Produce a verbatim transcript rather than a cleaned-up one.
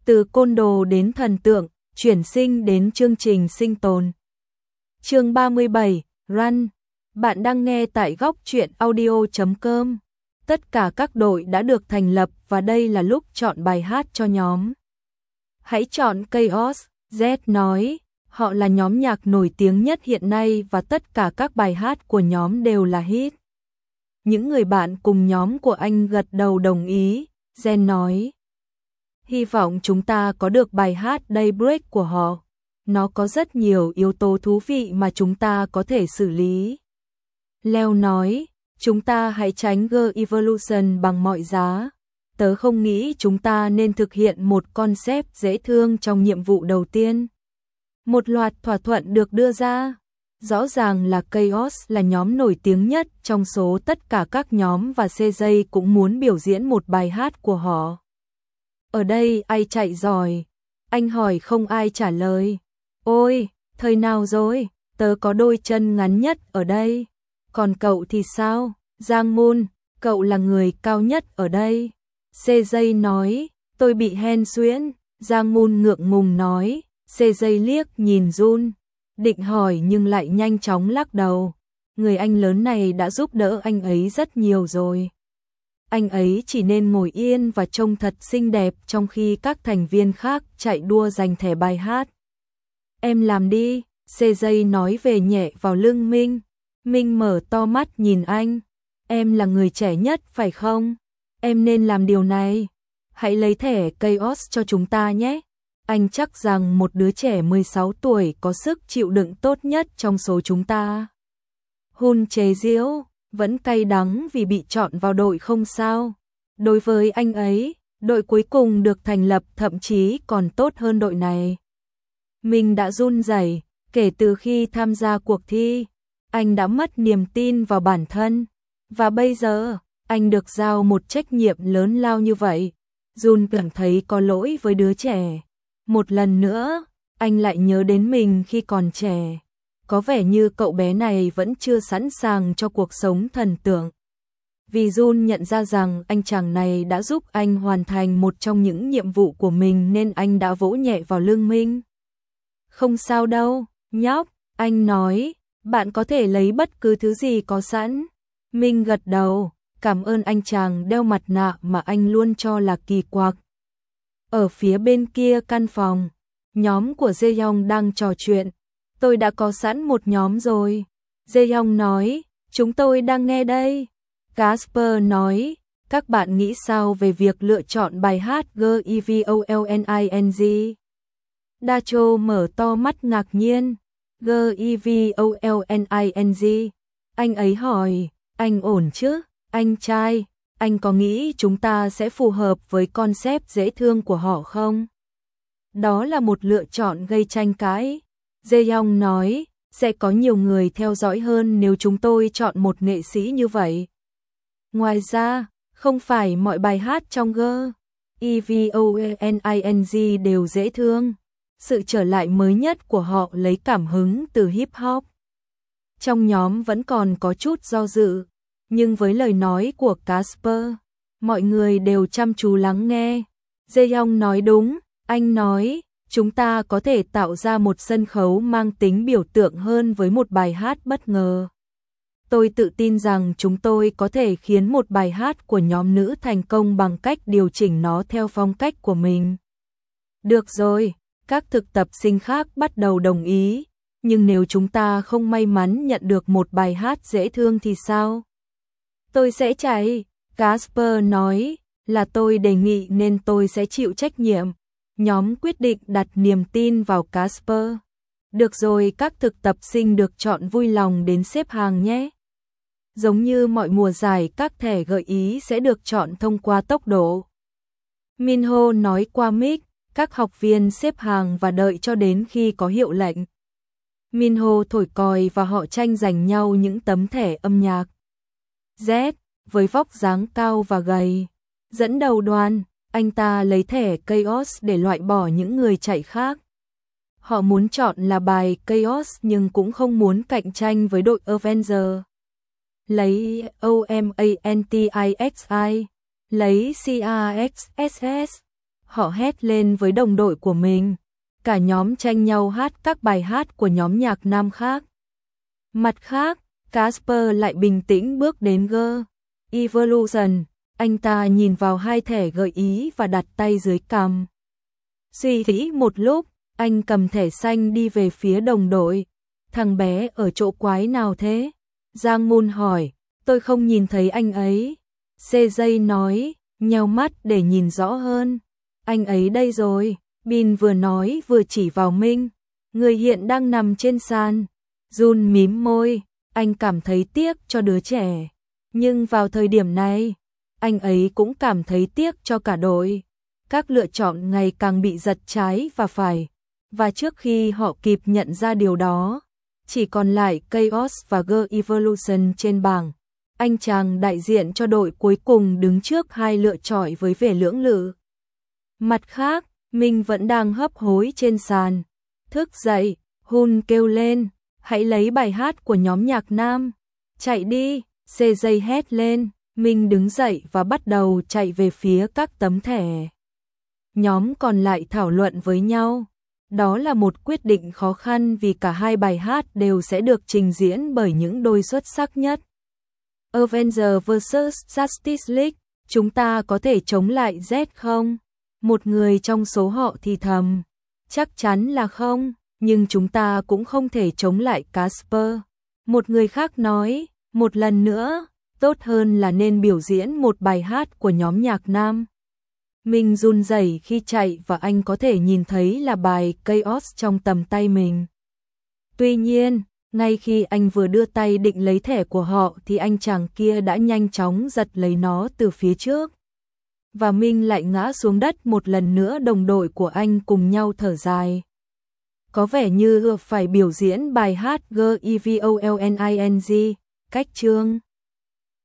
Từ côn đồ đến thần tượng, chuyển sinh đến chương trình sinh tồn. Chương ba mươi bảy, Run. Bạn đang nghe tại góc truyện audio chấm com. Tất cả các đội đã được thành lập và đây là lúc chọn bài hát cho nhóm. Hãy chọn Chaos, Z nói. Họ là nhóm nhạc nổi tiếng nhất hiện nay và tất cả các bài hát của nhóm đều là hit. Những người bạn cùng nhóm của anh gật đầu đồng ý, Jen nói. Hy vọng chúng ta có được bài hát Daybreak của họ. Nó có rất nhiều yếu tố thú vị mà chúng ta có thể xử lý. Leo nói, chúng ta hãy tránh Girl Evolution bằng mọi giá. Tớ không nghĩ chúng ta nên thực hiện một concept dễ thương trong nhiệm vụ đầu tiên. Một loạt thỏa thuận được đưa ra. Rõ ràng là Chaos là nhóm nổi tiếng nhất trong số tất cả các nhóm và xê gi cũng muốn biểu diễn một bài hát của họ. Ở đây ai chạy giỏi? Anh hỏi không ai trả lời. Ôi, thời nào rồi? Tớ có đôi chân ngắn nhất ở đây. Còn cậu thì sao? Giang Moon, cậu là người cao nhất ở đây. xê gi nói, tôi bị hen suyễn. Giang Moon ngượng ngùng nói, xê gi liếc nhìn Jun. Định hỏi nhưng lại nhanh chóng lắc đầu. Người anh lớn này đã giúp đỡ anh ấy rất nhiều rồi. Anh ấy chỉ nên ngồi yên và trông thật xinh đẹp trong khi các thành viên khác chạy đua giành thẻ bài hát. Em làm đi, xê gi nói về nhẹ vào lưng Minh. Minh mở to mắt nhìn anh. Em là người trẻ nhất phải không? Em nên làm điều này. Hãy lấy thẻ Chaos cho chúng ta nhé. Anh chắc rằng một đứa trẻ mười sáu tuổi có sức chịu đựng tốt nhất trong số chúng ta. Hun chế giễu, vẫn cay đắng vì bị chọn vào đội không sao. Đối với anh ấy, đội cuối cùng được thành lập thậm chí còn tốt hơn đội này. Mình đã run rẩy, kể từ khi tham gia cuộc thi, anh đã mất niềm tin vào bản thân. Và bây giờ, anh được giao một trách nhiệm lớn lao như vậy. Jun cảm thấy có lỗi với đứa trẻ. Một lần nữa, anh lại nhớ đến mình khi còn trẻ. Có vẻ như cậu bé này vẫn chưa sẵn sàng cho cuộc sống thần tượng. Vì Jun nhận ra rằng anh chàng này đã giúp anh hoàn thành một trong những nhiệm vụ của mình nên anh đã vỗ nhẹ vào lưng Minh. Không sao đâu, nhóc, anh nói, bạn có thể lấy bất cứ thứ gì có sẵn. Minh gật đầu, cảm ơn anh chàng đeo mặt nạ mà anh luôn cho là kỳ quặc. Ở phía bên kia căn phòng, nhóm của Jaehyung đang trò chuyện. Tôi đã có sẵn một nhóm rồi. Jaehyung nói, chúng tôi đang nghe đây. Casper nói, các bạn nghĩ sao về việc lựa chọn bài hát G-E-V-O-L-N-I-N-G? Dacho mở to mắt ngạc nhiên. G-E-V-O-L-N-I-N-G. Anh ấy hỏi, anh ổn chứ, anh trai? Anh có nghĩ chúng ta sẽ phù hợp với concept dễ thương của họ không? Đó là một lựa chọn gây tranh cãi. Jaehyung nói, sẽ có nhiều người theo dõi hơn nếu chúng tôi chọn một nghệ sĩ như vậy. Ngoài ra, không phải mọi bài hát trong G-E V O L N I N G đều dễ thương. Sự trở lại mới nhất của họ lấy cảm hứng từ hip hop. Trong nhóm vẫn còn có chút do dự. Nhưng với lời nói của Casper, mọi người đều chăm chú lắng nghe. Jaehyung nói đúng, anh nói, chúng ta có thể tạo ra một sân khấu mang tính biểu tượng hơn với một bài hát bất ngờ. Tôi tự tin rằng chúng tôi có thể khiến một bài hát của nhóm nữ thành công bằng cách điều chỉnh nó theo phong cách của mình. Được rồi, các thực tập sinh khác bắt đầu đồng ý, nhưng nếu chúng ta không may mắn nhận được một bài hát dễ thương thì sao? Tôi sẽ chạy, Casper nói, là tôi đề nghị nên tôi sẽ chịu trách nhiệm. Nhóm quyết định đặt niềm tin vào Casper. Được rồi, các thực tập sinh được chọn vui lòng đến xếp hàng nhé. Giống như mọi mùa giải, các thẻ gợi ý sẽ được chọn thông qua tốc độ. Minho nói qua mic, các học viên xếp hàng và đợi cho đến khi có hiệu lệnh. Minho thổi còi và họ tranh giành nhau những tấm thẻ âm nhạc. Z, với vóc dáng cao và gầy, dẫn đầu đoàn, anh ta lấy thẻ Chaos để loại bỏ những người chạy khác. Họ muốn chọn là bài Chaos nhưng cũng không muốn cạnh tranh với đội Avenger. Lấy O M A N T I X I, lấy C R X S S. họ hét lên với đồng đội của mình. Cả nhóm tranh nhau hát các bài hát của nhóm nhạc nam khác. Mặt khác, Casper lại bình tĩnh bước đến G Evolution. Anh ta nhìn vào hai thẻ gợi ý và đặt tay dưới cằm. Suy nghĩ một lúc, anh cầm thẻ xanh đi về phía đồng đội. Thằng bé ở chỗ quái nào thế? Giang Moon hỏi. Tôi không nhìn thấy anh ấy. xê giê nói, nheo mắt để nhìn rõ hơn. Anh ấy đây rồi. Bin vừa nói vừa chỉ vào Minh. Người hiện đang nằm trên sàn. Jun mím môi. Anh cảm thấy tiếc cho đứa trẻ. Nhưng vào thời điểm này, anh ấy cũng cảm thấy tiếc cho cả đội. Các lựa chọn ngày càng bị giật trái và phải. Và trước khi họ kịp nhận ra điều đó, chỉ còn lại Chaos và G Evolution trên bảng. Anh chàng đại diện cho đội cuối cùng đứng trước hai lựa chọi với vẻ lưỡng lự. Mặt khác, Minh vẫn đang hấp hối trên sàn. Thức dậy, Hun kêu lên, hãy lấy bài hát của nhóm nhạc nam. Chạy đi, xê giê hét lên. Minh đứng dậy và bắt đầu chạy về phía các tấm thẻ. Nhóm còn lại thảo luận với nhau. Đó là một quyết định khó khăn vì cả hai bài hát đều sẽ được trình diễn bởi những đôi xuất sắc nhất. Avengers versus. Justice League, chúng ta có thể chống lại Z không? Một người trong số họ thì thầm. Chắc chắn là không, nhưng chúng ta cũng không thể chống lại Casper. Một người khác nói, một lần nữa, tốt hơn là nên biểu diễn một bài hát của nhóm nhạc nam. Mình run rẩy khi chạy và anh có thể nhìn thấy là bài Chaos trong tầm tay mình. Tuy nhiên, ngay khi anh vừa đưa tay định lấy thẻ của họ thì anh chàng kia đã nhanh chóng giật lấy nó từ phía trước. Và Minh lại ngã xuống đất một lần nữa. Đồng đội của anh cùng nhau thở dài. Có vẻ như phải biểu diễn bài hát G E V O L N I N G, cách chương.